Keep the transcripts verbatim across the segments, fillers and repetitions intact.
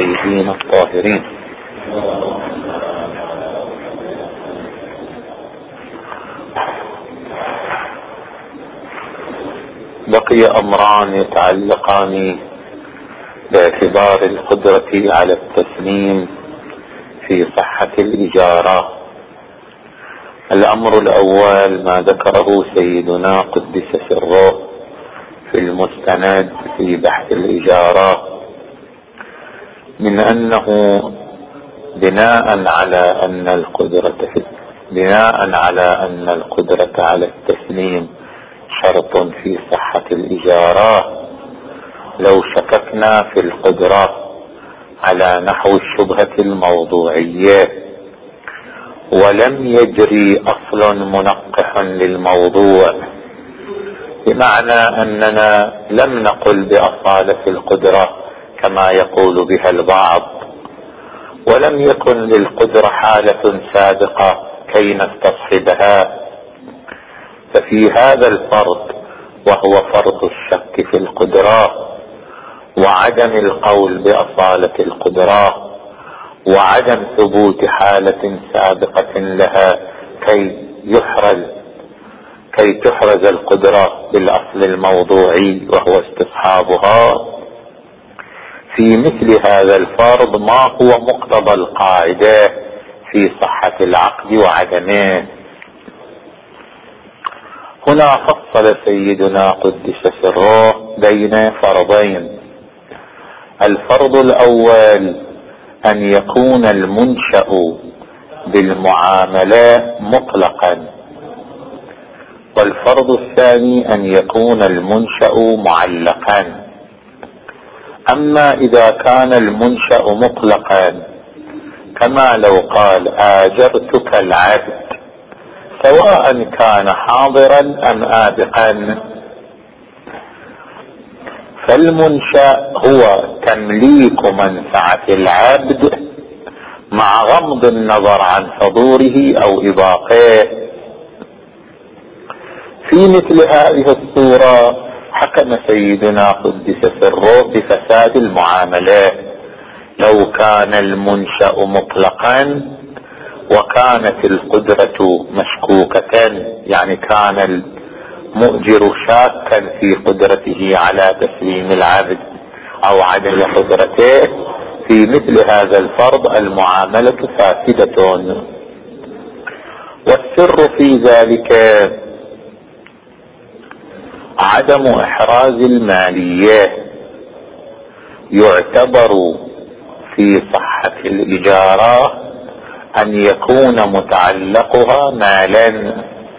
الطيبين الطاهرين. بقي أمران يتعلقان باعتبار القدرة على التسليم في صحة الإجارة. الأمر الأول ما ذكره سيدنا قدس سره في المستند في بحث الإجارة، من أنه بناء على أن القدرة بناء على أن القدرة على التسليم شرط في صحة الإجارة، لو شككنا في القدرة على نحو الشبهة الموضوعية ولم يجري أصل منقح للموضوع، بمعنى أننا لم نقل بأصالة القدرة كما يقول بها البعض، ولم يكن للقدرة حالة سابقة كي نستصحبها، ففي هذا الفرض وهو فرض الشك في القدرة وعدم القول بأصالة القدرة وعدم ثبوت حالة سابقة لها كي يحرز كي تحرز القدرة بالأصل الموضوعي وهو استصحابها، في مثل هذا الفرض ما هو مقتضى القاعدة في صحة العقد وعدمه. هنا فصل سيدنا قدس سره بين فرضين. الفرض الأول أن يكون المنشأ بالمعاملة مطلقا، والفرض الثاني أن يكون المنشأ معلقا. أما إذا كان المنشأ مطلقا كما لو قال آجرتك العبد، سواء كان حاضرا أم آبقا، فالمنشأ هو تمليك منفعة العبد مع غض النظر عن حضوره أو إباقه. في مثل هذه الصورة حكم سيدنا قدس سره بفساد المعاملة. لو كان المنشأ مطلقا وكانت القدرة مشكوكة، يعني كان المؤجر شاكا في قدرته على تسليم العبد أو عدم قدرته، في مثل هذا الفرض المعاملة فاسدة. والسر في ذلك عدم إحراز المالية. يعتبر في صحة الإجارة أن يكون متعلقها مالا،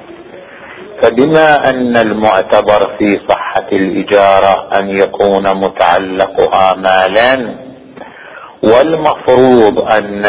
فبما أن المعتبر في صحة الإجارة أن يكون متعلقها مالا، والمفروض أن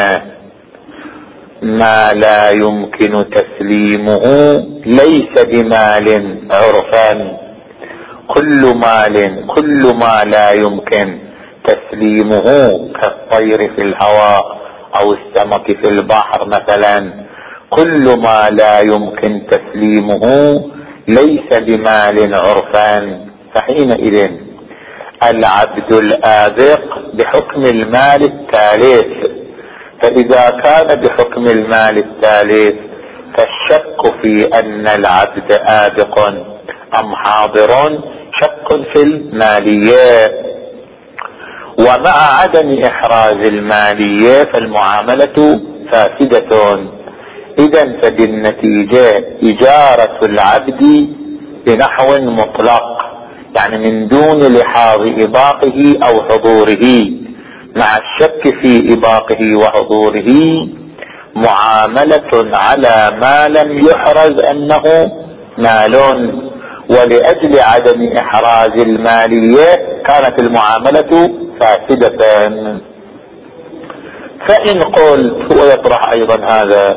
ما لا يمكن تسليمه ليس بمال عرفا، كل مال كل ما لا يمكن تسليمه كالطير في الهواء أو السمك في البحر مثلا، كل ما لا يمكن تسليمه ليس بمال عرفا، فحينئذ العبد الآبق بحكم المال الثالث. فإذا كان بحكم المال الثالث فالشك في أن العبد آبق أم حاضر شك في المالية، ومع عدم إحراز المالية فالمعاملة فاسدة. إذن فبالنتيجة إجارة العبد بنحو مطلق، يعني من دون لحاظ إباقه أو حضوره، مع الشك في إباقه وحضوره، معاملة على ما لم يحرز أنه مال، ولأجل عدم إحراز المالية كانت المعاملة فاسدة. فإن قلت، هو يطرح أيضا هذا،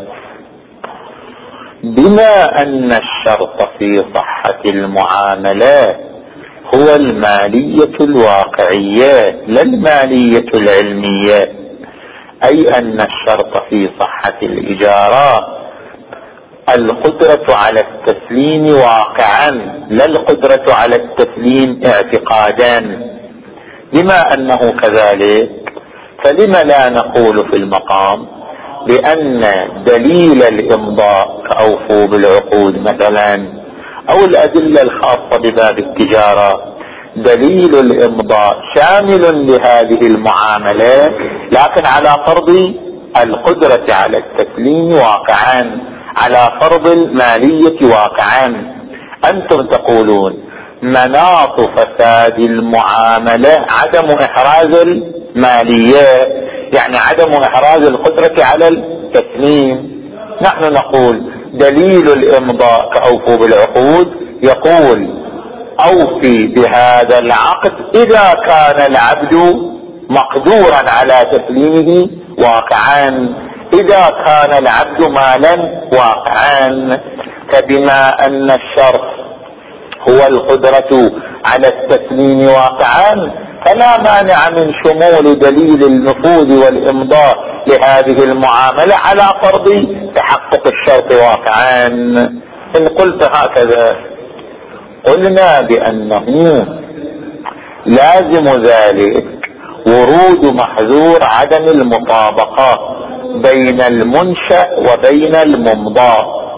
بما أن الشرط في صحة المعاملة هو المالية الواقعية لا المالية العلمية، أي أن الشرط في صحة الإجارة القدرة على التسليم واقعا لا القدرة على التسليم اعتقادا. بما أنه كذلك فلم لا نقول في المقام بأن دليل الإمضاء كأوفوا بالعقود مثلا أو الأدلة الخاصة بباب التجارة دليل الإمضاء شامل لهذه المعاملة، لكن على فرض القدرة على التسليم واقعا، على فرض المالية واقعا. أنتم تقولون مناط فساد المعاملة عدم إحراز المالية، يعني عدم إحراز القدرة على التسليم. نحن نقول دليل الإمضاء كأوفوا بالعقود يقول أوفي بهذا العقد إذا كان العبد مقدورا على تسليمه واقعا، إذا كان العبد مالا واقعا. فبما أن الشرط هو القدرة على التسليم واقعا فلا مانع من شمول دليل النفوذ والإمضاء لهذه المعاملة على فرض تحقق الشرط واقعا. إن قلت هكذا قلنا بأنه لازم ذلك ورود محذور عدم المطابقة بين المنشأ وبين الممضى.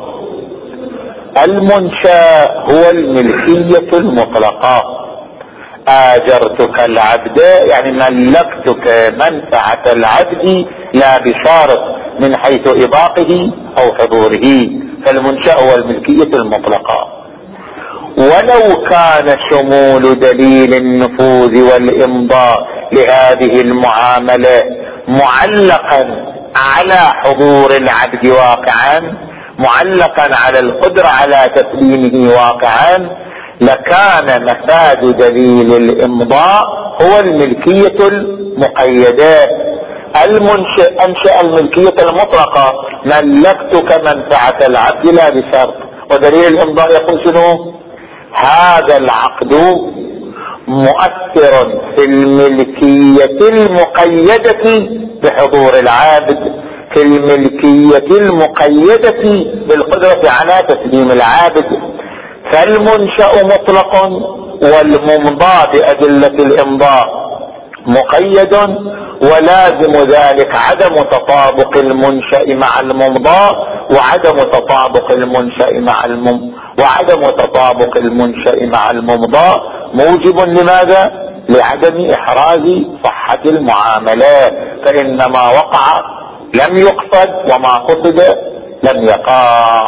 المنشأ هو الملكية المطلقة، آجرتك العبد يعني ملكتك منفعة العبد لا بشارط من حيث إباقه أو حضوره، فالمنشأ هو الملكية المطلقة. ولو كان شمول دليل النفوذ والإمضاء لهذه المعاملة معلقا على حضور العبد واقعا، معلقا على القدرة على تسليمه واقعا، لكان مفاد دليل الإمضاء هو الملكية المقيدة. المنشئ أنشأ الملكية المطلقة، ملكتك منفعة العبد لا بشرط، ودليل الإمضاء يقول شنو؟ هذا العقد مؤثر في الملكية المقيدة بحضور العابد، في الملكية المقيدة بالقدرة على تسليم العابد. فالمنشأ مطلق والممضى بأدلة الإمضاء مقيد، ولازم ذلك عدم تطابق المنشأ مع الممضى وعدم تطابق المنشأ مع المم وعدم تطابق المنشأ مع الممضى موجب لماذا؟ لعدم إحراز صحة المعاملات، فإنما وقع لم يقصد وما قصد لم يقع.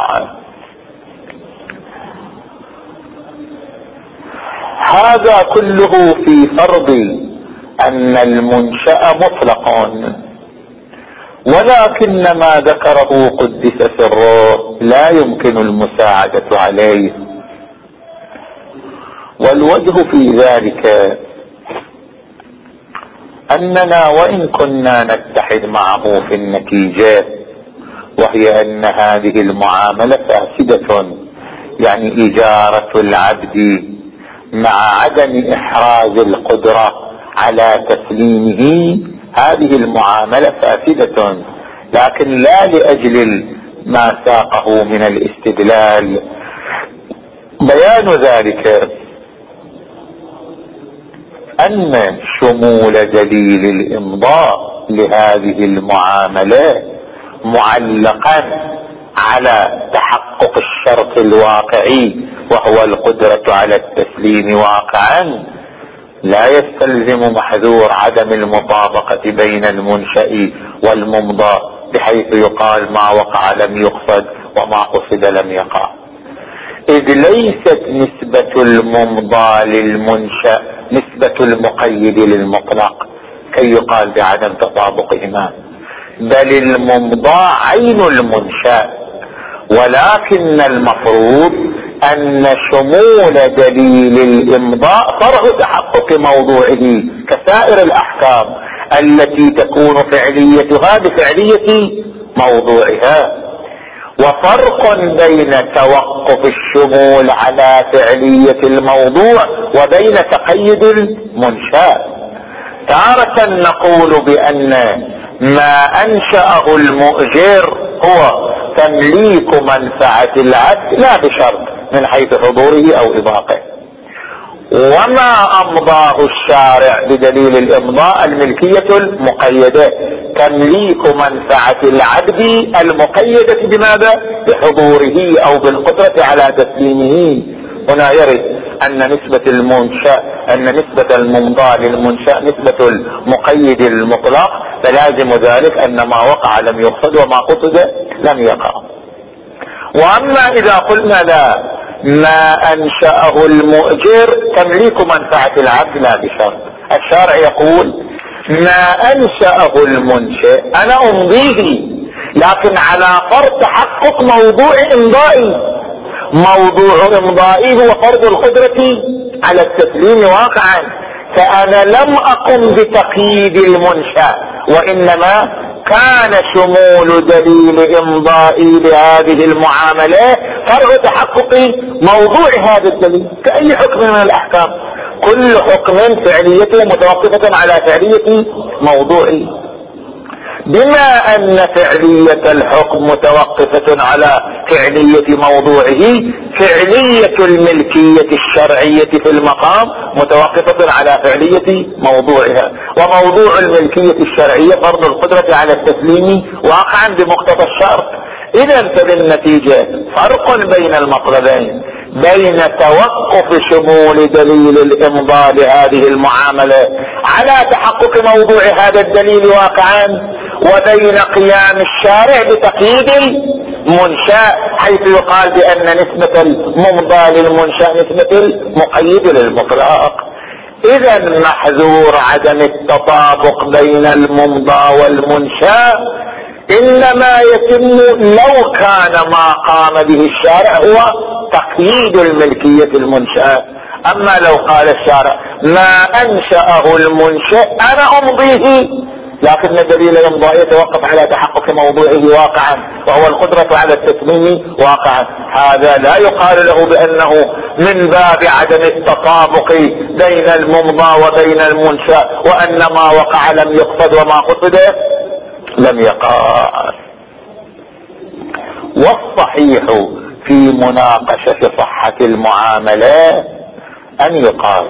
هذا كله في فرض أن المنشأ مطلق، ولكن ما ذكره قدس سره لا يمكن المساعدة عليه. والوجه في ذلك أننا وإن كنا نتحد معه في النتيجة، وهي أن هذه المعاملة فاسدة، يعني إجارة العبد مع عدم إحراز القدرة على تسليمه، هذه المعاملة فاسدة، لكن لا لأجل ما ساقه من الاستدلال. بيان ذلك أن شمول دليل الإمضاء لهذه المعاملة معلقا على تحقق الشرط الواقعي وهو القدرة على التسليم واقعا لا يستلزم محذور عدم المطابقة بين المنشأ والممضى، بحيث يقال ما وقع لم يقصد وما قصد لم يقع، إذ ليست نسبة الممضى للمنشأ نسبة المقيد للمطلق كي يقال بعدم تطابقهما، بل الممضى عين المنشأ. ولكن المفروض أن شمول دليل الإمضاء فرع تحقق موضوعه كسائر الأحكام التي تكون فعليتها بفعلية موضوعها. وفرق بين توقف الشمول على فعلية الموضوع وبين تقيد المنشأ. تارة نقول بأن ما أنشأه المؤجر هو تمليك منفعة العبد لا بشرط من حيث حضوره أو إباقه، وما أمضاه الشارع بدليل الإمضاء الملكية المقيدة، تمليك منفعة العبد المقيدة بماذا؟ بحضوره أو بالقدرة على تسليمه. هنا يرد أن نسبة المنشأ أن نسبة الممضى للمنشأ نسبة المقيد المطلق، فلازم ذلك أن ما وقع لم يقصد وما قصد لم يقع. وأما إذا قلنا لا، ما أنشأه المؤجر تمليك منفعة العبد لا بشرط. الشارع يقول ما أنشأه المنشئ أنا أمضيه، لكن على فرض تحقق موضوع إمضائي. موضوع إمضائي هو فرض القدرة على التسليم واقعا، فأنا لم أقم بتقييد المنشأ، وإنما كان شمول دليل إمضائي لهذه المعاملة فرع تحقق موضوع هذا الدليل كأي حكم من الأحكام. كل حكم فعليته متوقفة على فعلية موضوعه. بما أن فعلية الحكم متوقفة على فعلية موضوعه، فعلية الملكية الشرعية في المقام متوقفة على فعلية موضوعها. وموضوع الملكية الشرعية فرض القدرة على التسليم واقعا بمقتضى الشرط. إذن فبالنتيجة فرق بين المطلبين، بين توقف شمول دليل الإمضاء لهذه المعاملة على تحقق موضوع هذا الدليل واقعا، وبين قيام الشارع بتقييد المنشأ، حيث يقال بأن نسبة الممضى للمنشأ نسبة المقيد للمطلق. إذن محذور عدم التطابق بين الممضى والمنشأ إنما يتم لو كان ما قام به الشارع هو تقييد الملكية المنشأة. أما لو قال الشارع ما أنشأه المنشأ أنا أمضيه، لكن دليل الإمضاء يتوقف على تحقق موضوعه واقعا وهو القدرة على التسليم واقعا، هذا لا يقال له بأنه من باب عدم التطابق بين الممضى وبين المنشأ، وأن ما وقع لم يقصد وما قصد لم يقع. والصحيح في مناقشة صحة المعاملات أن يقال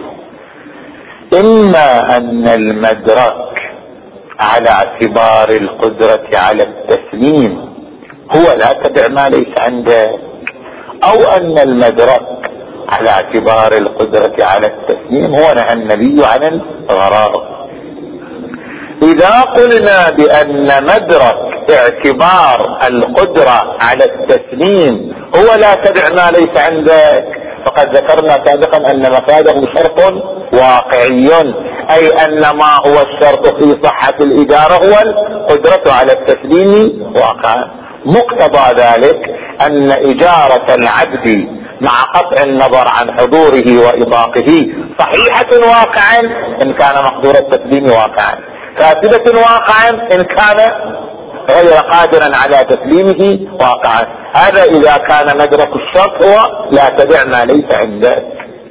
إما أن المدرك على اعتبار القدرة على التسليم هو لا تبع ما ليس عندك، أو أن المدرك على اعتبار القدرة على التسليم هو نهى النبي عن الغرار. إذا قلنا بأن مدرك اعتبار القدرة على التسليم هو لا تبع ما ليس عندك، فقد ذكرنا سابقا أن مفاده شرط واقعي، أي أن ما هو الشرط في صحة الإدارة هو القدرة على التسليم واقعا. مقتضى ذلك أن إجارة العبد مع قطع النظر عن حضوره وإطاقه صحيحة واقعا إن كان مقدور التسليم واقعا، فاسدة واقعا إن كان غير قادرا على تسليمه واقعا. هذا إذا كان مدرك الشرط هو لا تبع ما ليس عندك.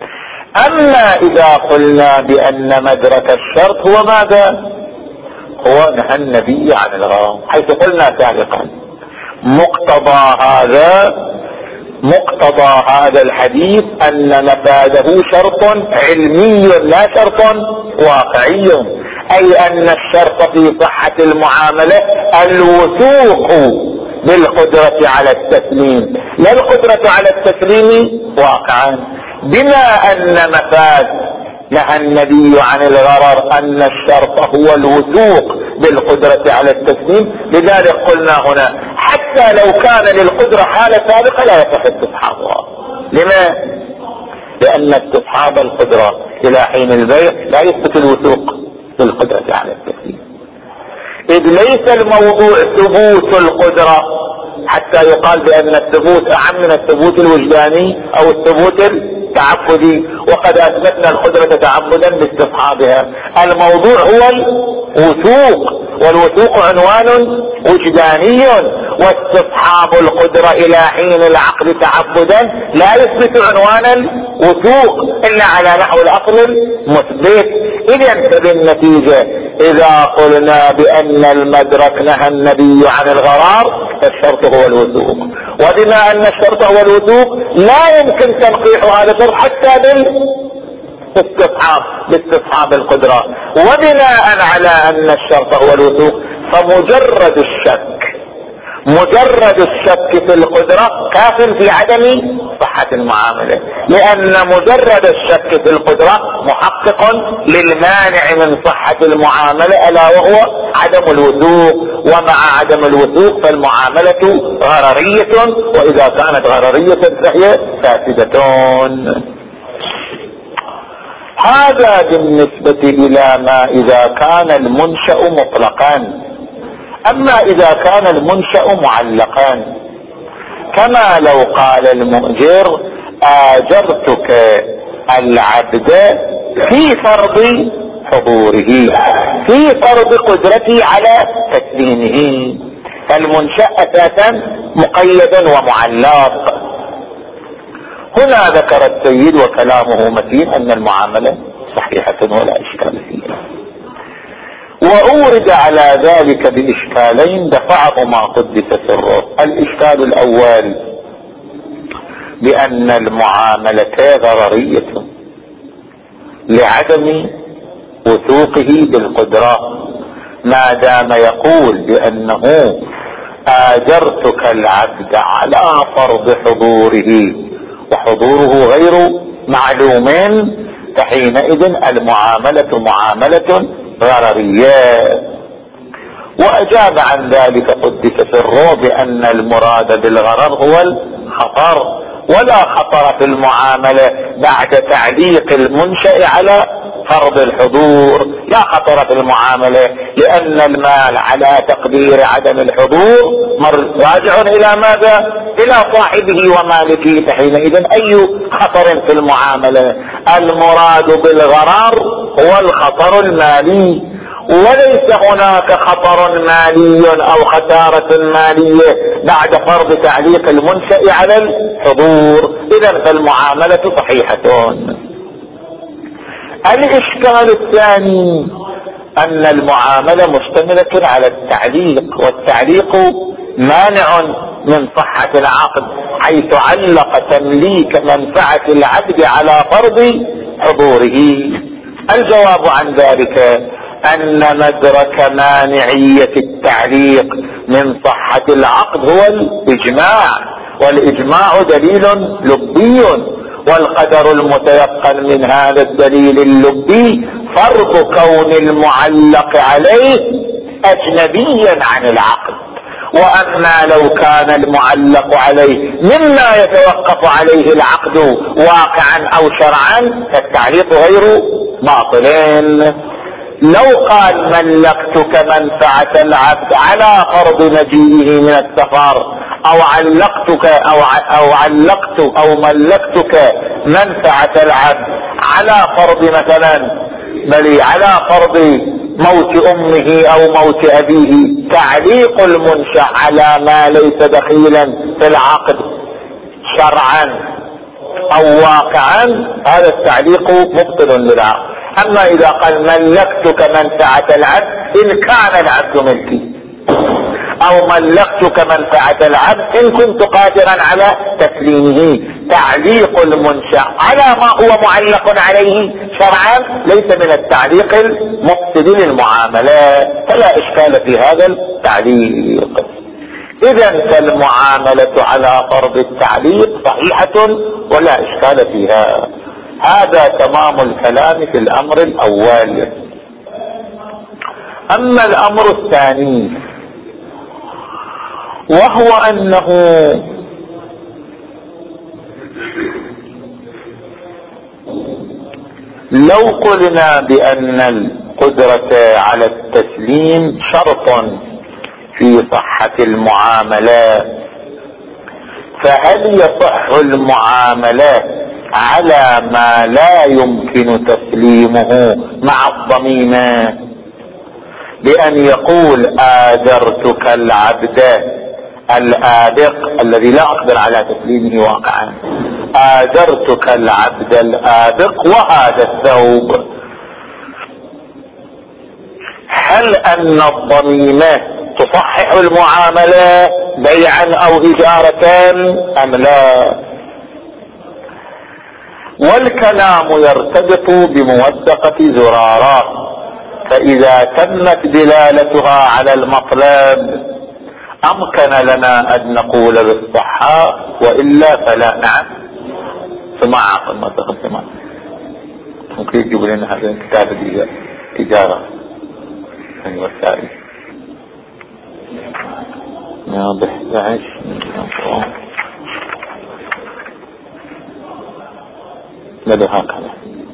أما إذا قلنا بأن مدرك الشرط هو ماذا؟ هو نهى النبي عن الغرام، حيث قلنا سابقا مقتضى هذا مقتضى هذا الحديث أن مفاده شرط علمي لا شرط واقعي، أي أن الشرط في صحة المعاملة الوثوق بالقدرة على التسليم لا القدرة على التسليم واقعا. بما أن مفاد نهى النبي عن الغرر أن الشرط هو الوثوق بالقدرة على التسليم، لذلك قلنا هنا حتى لو كان للقدرة حالة سابقة لا يصح استصحابها. لما؟ لأن استصحاب القدرة إلى حين البيع لا يثبت الوثوق بالقدرة على التسليم، إذ ليس الموضوع ثبوت القدرة حتى يقال بأن الثبوت أعم من الثبوت الوجداني أو الثبوت التعبدي، وقد أثبتنا القدرة تعبدا باستصحابها. الموضوع هو الوثوق، والوثوق عنوان وجداني، واستصحاب القدرة إلى حين العقل تعبدا لا يثبت عنوان الوثوق إلا على نحو الأصل المثبت. إذن بالنتيجة إذا قلنا بأن المدرك نهى النبي عن الغرار فالشرط هو الوثوق، وبما أن الشرط هو الوثوق لا يمكن تنقيح هذا الشرط حتى استصحاب لاستصحاب القدرة. وبناء على ان الشرط هو الوثوق فمجرد الشك مجرد الشك في القدرة كاف في عدم صحة المعاملة، لان مجرد الشك في القدرة محقق للمانع من صحة المعاملة الا وهو عدم الوثوق، ومع عدم الوثوق فالمعاملة غررية، واذا كانت غررية فهي فاسدة. هذا بالنسبة الى ما اذا كان المنشأ مطلقا. اما اذا كان المنشأ معلقا كما لو قال المؤجر آجرتك العبد في فرض حضوره، في فرض قدرتي على تسليمه، فالمنشأ اساسا مقيد ومعلق. هنا ذكر السيد وكلامه متين ان المعاملة صحيحة ولا اشكال فيها، وأورد على ذلك بإشكالين دفعهما قدس سره. الإشكال الأول بأن المعاملة ضررية لعدم وثوقه بالقدرة، ما دام يقول بأنه آجرتك العبد على فرض حضوره وحضوره غير معلوم، فحينئذ المعاملة معاملة غررية. وأجاب عن ذلك قدس سره بأن المراد بالغرر هو الخطر، ولا خطر في المعاملة بعد تعليق المنشأ على فرض الحضور، لا خطر في المعاملة، لأن المال على تقدير عدم الحضور راجع إلى ماذا؟ إلى صاحبه ومالكه، فحينئذ أي خطر في المعاملة؟ المراد بالغرر هو الخطر المالي، وليس هناك خطر مالي أو خسارة مالية بعد فرض تعليق المنشأ على الحضور، إذن فالمعاملة صحيحة. الإشكال الثاني أن المعاملة مشتملة على التعليق، والتعليق مانع من صحة العقد، حيث علق تمليك منفعة العبد على فرض حضوره. الجواب عن ذلك أن مدرك مانعية التعليق من صحة العقد هو الإجماع، والإجماع دليل لبي، والقدر المتيقن من هذا الدليل اللبي فرض كون المعلق عليه أجنبيا عن العقد. وأما لو كان المعلق عليه مما يتوقف عليه العقد واقعا أو شرعا فالتعليق غير باطل. لو قال ملكتك منفعة العبد على فرض مجيئه من السفر، او علقتك او او علقت او ملكتك منفعة العبد على فرض مثلا بل على فرض موت امه او موت ابيه، تعليق المنشأ على ما ليس دخيلا في العقد شرعا او واقعا هذا التعليق مبطل للعقد. اما اذا قال ملكتك منفعة العبد ان كان العبد ملكي، او ملكتك منفعة العبد ان كنت قادرا على تسليمه، تعليق المنشأ على ما هو معلق عليه شرعا ليس من التعليق المفسد للمعاملة، فلا اشكال في هذا التعليق. اذا فالمعاملة على فرض التعليق صحيحة ولا اشكال فيها. هذا تمام الكلام في الامر الاول. اما الامر الثاني وهو انه لو قلنا بان القدرة على التسليم شرط في صحة المعاملات، فهل يصح المعاملات على ما لا يمكن تسليمه مع الضميمة، بأن يقول آجرتك العبد الآبق الذي لا أقدر على تسليمه واقعا، آجرتك العبد الآبق وهذا الثوب، هل أن الضميمة تصحح المعاملة بيعا أو إجارة أم لا؟ والكلام يرتبط بموثقة زرارات، فإذا تمت دلالتها على المطلب أمكن لنا أن نقول بالصحة، وإلا فلا. نعم سماعة ما تقدم ممكن يجيب لنا هذا الكتاب التجارة والوسائل واضح داعش. لدى هكذا.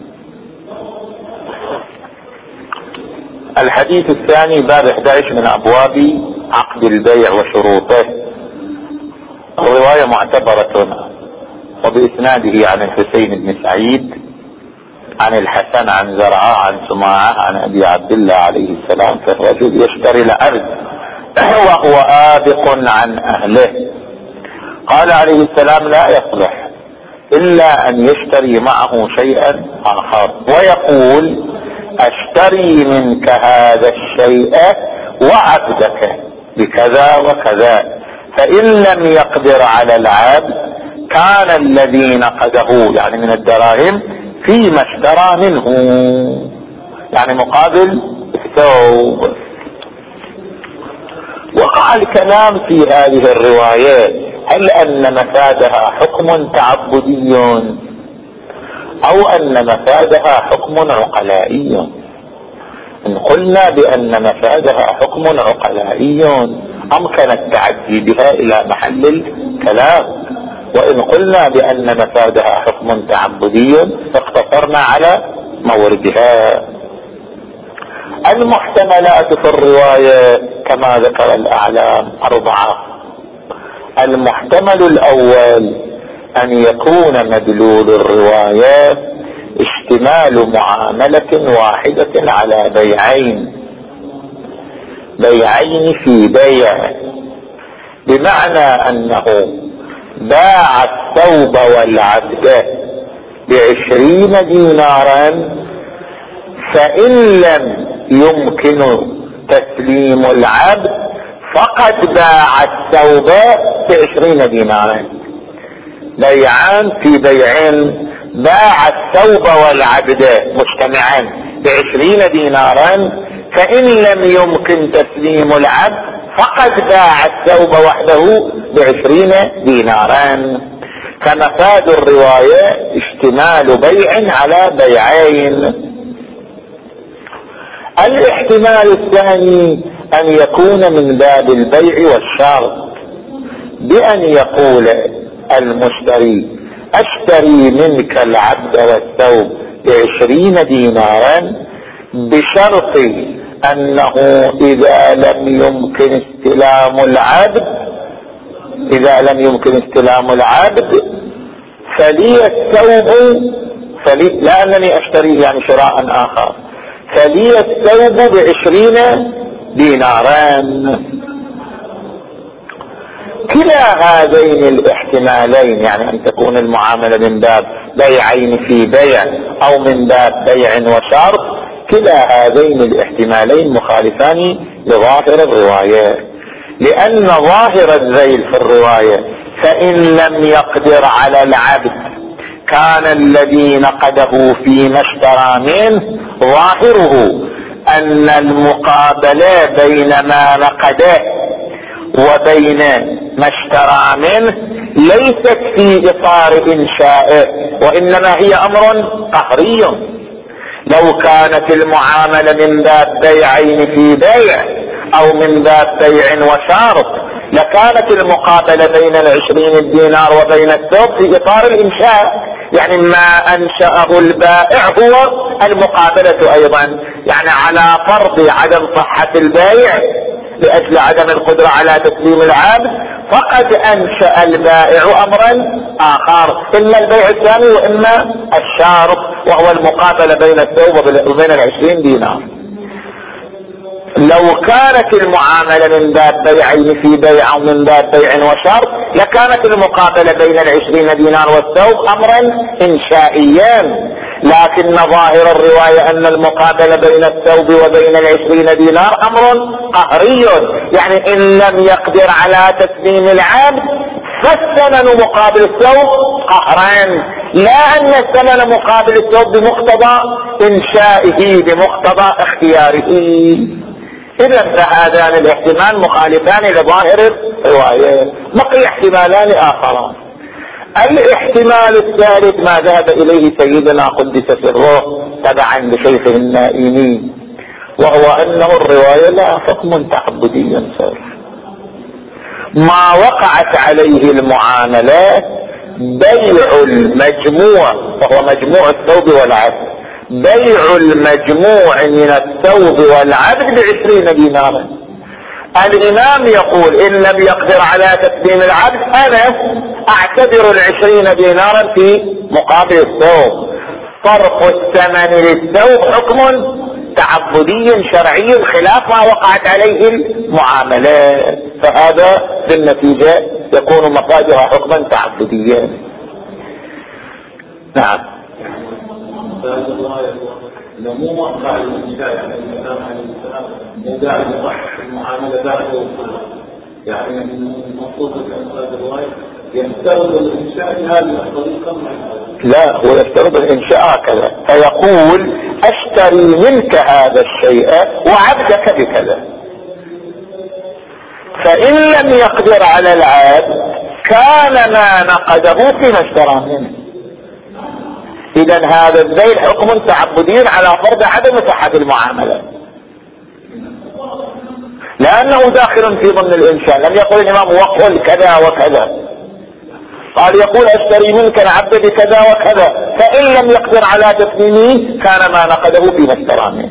الحديث الثاني باب أحد عشر من أبواب عقد البيع وشروطه. الرواية معتبرة وبإسناده عن الحسين بن سعيد عن الحسن عن زرعة عن سماعة عن أبي عبد الله عليه السلام: فالرجل يشتري الأرض وهو آبق عن أهله. قال عليه السلام: لا يصلح إلا أن يشتري معه شيئا آخر ويقول: أشتري منك هذا الشيء وعبدك بكذا وكذا، فإن لم يقدر على العبد كان الذي نقده يعني من الدراهم فيما اشترى منه، يعني مقابل الثوب. وقع الكلام في هذه الروايات هل أن مفادها حكم تعبدي أو أن مفادها حكم عقلائي. إن قلنا بأن مفادها حكم عقلائي أمكن التعدي بها إلى محل الكلام، وإن قلنا بأن مفادها حكم تعبدي اقتصرنا على موردها. المحتملات في الرواية كما ذكر الأعلام أربعة. المحتمل الأول أن يكون مدلول الرواية اشتمال معاملة واحدة على بيعين بيعين في بيع، بمعنى أنه باع الثوب والعبد بعشرين دينارا، فإن لم يمكن تسليم العبد فقد باع الثوب بعشرين دينارا. بيعان في بيعين، باع الثوب والعبد مجتمعان بعشرين دينارا، فإن لم يمكن تسليم العبد فقد باع الثوب وحده بعشرين دينارا. فمفاد الرواية اشتمال بيع على بيعين. الاحتمال الثاني أن يكون من باب البيع والشرط، بأن يقول المشتري: أشتري منك العبد والثوب بعشرين دينارا بشرط أنه إذا لم يمكن استلام العبد إذا لم يمكن استلام العبد فلي الثوب فلي لا أنني أشتري يعني شراء آخر، فلي الثوب بعشرين ديناران. كلا هذين الاحتمالين، يعني أن تكون المعاملة من باب بيعين في بيع أو من باب بيع وشرط، كلا هذين الاحتمالين مخالفان لظاهر الرواية، لأن ظاهر الذيل في الرواية فإن لم يقدر على العبد كان الذي نقده فيما اشترى منه، ظاهره أن المقابلة بين ما نقده وبين ما اشترى منه ليست في إطار إنشائه، وإنما هي أمر قهري. لو كانت المعاملة من باب بيعين في بيع أو من باب بيع وشرط لكانت المقابلة بين العشرين الدينار وبين الثوب في إطار الإنشاء، يعني ما أنشأه البائع هو المقابلة أيضا، يعني على فرض عدم صحة البيع لأجل عدم القدرة على تسليم العبد فقد أنشأ البائع أمرا آخر، إما البيع الثاني وإما الشارط وهو المقابلة بين الثوب وبين العشرين دينار. لو كانت المعاملة من باب بيعين في بيع أو من باب بيع وشرط لكانت المقابلة بين العشرين دينار والثوب أمرا إنشائيا، لكن ظاهر الرواية أن المقابلة بين الثوب وبين العشرين دينار أمر قهري، يعني إن لم يقدر على تسليم العبد فالثمن مقابل الثوب قهرا، لا أن الثمن مقابل الثوب بمقتضى إنشائه بمقتضى اختياره. إذا فهذان الاحتمال مخالفان لظاهر الرواية. بقي احتمالان آخران. الاحتمال الثالث ما ذهب إليه سيدنا قدس سره تبعا لشيخه النائمي، وهو أنه الرواية لا حكم تعبدي صرف، ما وقعت عليه المعاملات بيع المجموع، وهو مجموع الثوب والعبد، بيع المجموع من الثوب والعبد بعشرين دينارا. الإمام يقول إن لم يقدر على تسليم العبد أنا أعتبر العشرين دينارا في مقابل الثوب. صرف الثمن للثوب حكم تعبدي شرعي خلاف ما وقعت عليه المعاملات، فهذا بالنتيجة يكون مفادها حكما تعبديا. نعم. مو موقع الانشاء يعني الانسان عليه السلام مو داعي لصحة المعاملة بعده، يعني المفروض ان هذا الرواية يفترض الانشاء بهذه الطريقة. لا، هو يفترض الانشاء هكذا، فيقول اشتري منك هذا الشيء وعبدك بكذا، فان لم يقدر على العبد كان ما نقده فيما اشترى منه. اذا هذا البيع حكم تعبدي على فرض عدم صحة المعاملة، لانه داخل في ضمن الانشاء. لم يقل الامام وقل كذا وكذا، قال يقول اشتري منك العبد بكذا وكذا، فان لم يقدر على تسليمه كان ما نقده فيما اشترى منه.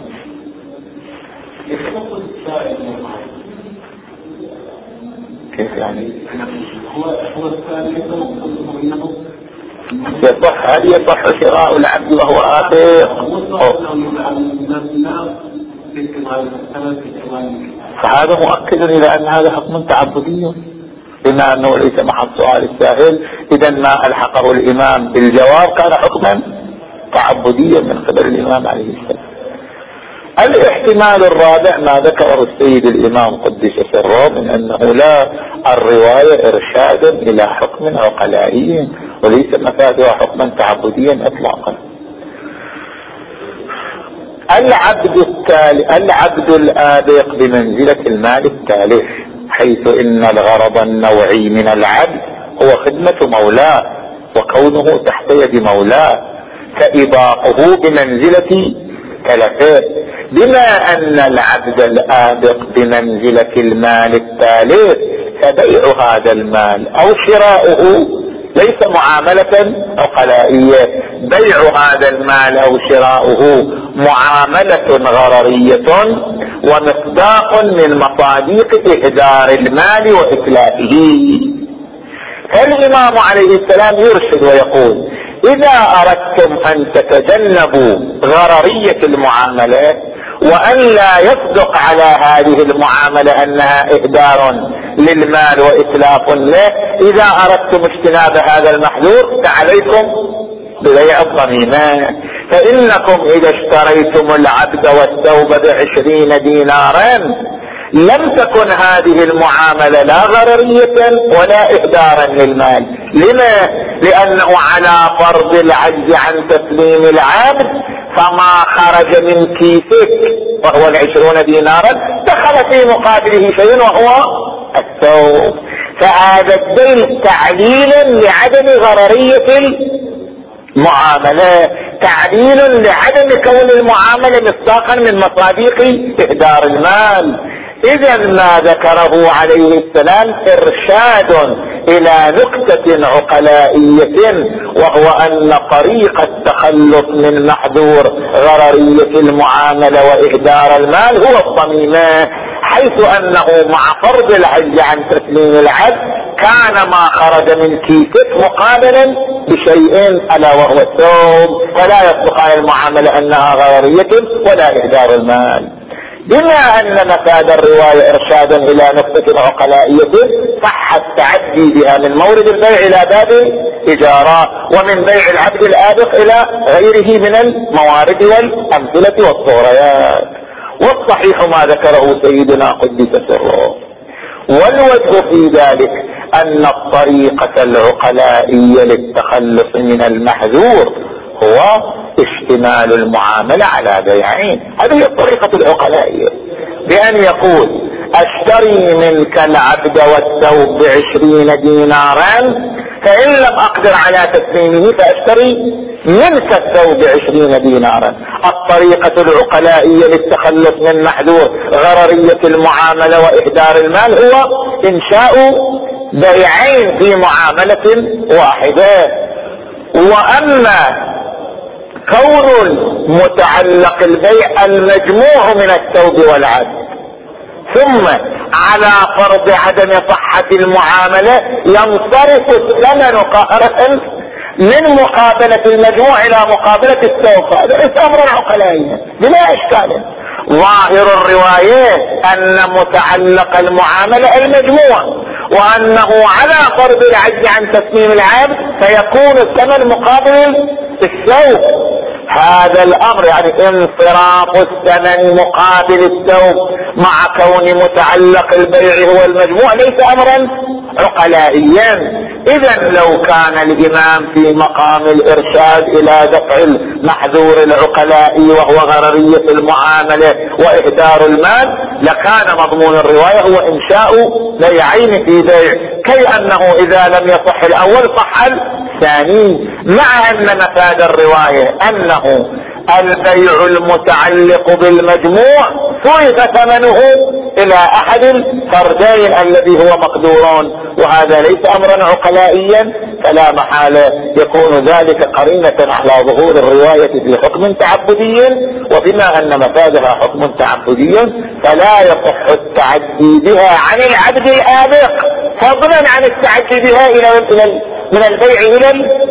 كيف يعني؟ هو الثاني انه يصح، هل يصح شراء العبد وهو آثر؟ فهذا مؤكد إلى أن هذا حكم تعبدي، بما أنه ليس محل سؤال السائل. إذا ما ألحقه الإمام بالجواب كان حكما تعبديا من قبل الإمام عليه السلام. الاحتمال الرابع ما ذكره السيد الإمام قدس سره من أنه لا الرواية إرشاد إلى حكم عقلائي وليس مفادها حكما تعبديا إطلاقا. العبد التالي العبد الآبق بمنزلة المال التالف، حيث إن الغرض النوعي من العبد هو خدمة مولاه وكونه تحت يد مولاه، فإباقه بمنزلة تلفه، بما أن العبد الآبق بمنزلة المال التالف فبيع هذا المال أو شراؤه ليس معاملة عقلائية، بيع هذا المال أو شراؤه معاملة غررية ومصداق من مصاديق إهدار المال وإتلافه. فالإمام عليه السلام يرشد ويقول إذا أردتم أن تتجنبوا غررية المعاملات وأن لا يصدق على هذه المعاملة أنها إهدار للمال وإتلاف له، إذا أردتم اجتناب هذا المحذور فعليكم ببيع الضميمات، فإنكم إذا اشتريتم العبد والثوب بعشرين دينارا لم تكن هذه المعاملة لا غررية ولا إهدارا للمال. لما؟ لأنه على فرض العجز عن تسليم العبد فما خرج من كيسك وهو العشرون دينارا دخل في مقابله شيء وهو الثوب، فهذا الدين تعليل لعدم غررية المعاملة، تعليل لعدم كون المعاملة مصداقا من مصاديق إهدار المال. إذا ما ذكره عليه السلام إرشاد إلى نكتة عقلائية، وهو أن طريق التخلص من محذور غررية المعاملة وإهدار المال هو الضميمة، حيث أنه مع فرض العجز عن تسليم العبد كان ما خرج من كيسك مقابلا بشيء ألا وهو الثوب، فلا يصدق على المعاملة أنها غررية ولا إهدار المال. بما أن مفاد الرواية إرشادا إلى نقطة عقلائية صح التعدي بها من مورد البيع إلى باب إجارة، ومن بيع العبد الآبق إلى غيره من الموارد والأمثلة والصوريات. والصحيح ما ذكره سيدنا قدس سره، والوجه في ذلك أن الطريقة العقلائية للتخلص من المحذور هو اشتمال المعاملة على بيعين. هذه الطريقة العقلائية، بأن يقول اشتري منك العبد والثوب بعشرين دينارا، فإن لم أقدر على تسليمه فأشتري منك الثوب بعشرين دينارا. الطريقة العقلائية للتخلص من محذور غررية المعاملة وإهدار المال هو إنشاء بيعين في معاملة واحدة. وأما كون متعلق البيع المجموع من الثوب والعبد ثم على فرض عدم صحة المعاملة ينصرف الثمن قهرا من مقابلة المجموع إلى مقابلة الثوب، هذا ليس أمرا عقلائيا بلا إشكال. ظاهر الرواية أن متعلق المعاملة المجموع، وأنه على فرض العجز عن تسليم العبد فيكون الثمن مقابل الثوب. هذا الأمر يعني انصراف الثمن مقابل الثوب مع كون متعلق البيع هو المجموع ليس أمرا عقلائيا. إذا لو كان الإمام في مقام الإرشاد إلى دفع المحذور العقلائي وهو غررية المعاملة وإهدار المال لكان مضمون الرواية هو إنشاء بيعين في بيع، كي أنه إذا لم يصح الأول صح الثاني، مع أن مفاد الرواية أنه البيع المتعلق بالمجموع صرف ثمنه إلى أحد الفردين الذي هو مقدورون، وهذا ليس أمرا عقلائيا، فلا محالة يكون ذلك قرينة على ظهور الرواية في حكم تعبدي، وبما أن مفادها حكم تعبدي فلا يصح التعدي بها عن العبد الآبق، فضلا عن التعدي بها إلى من البيع إلى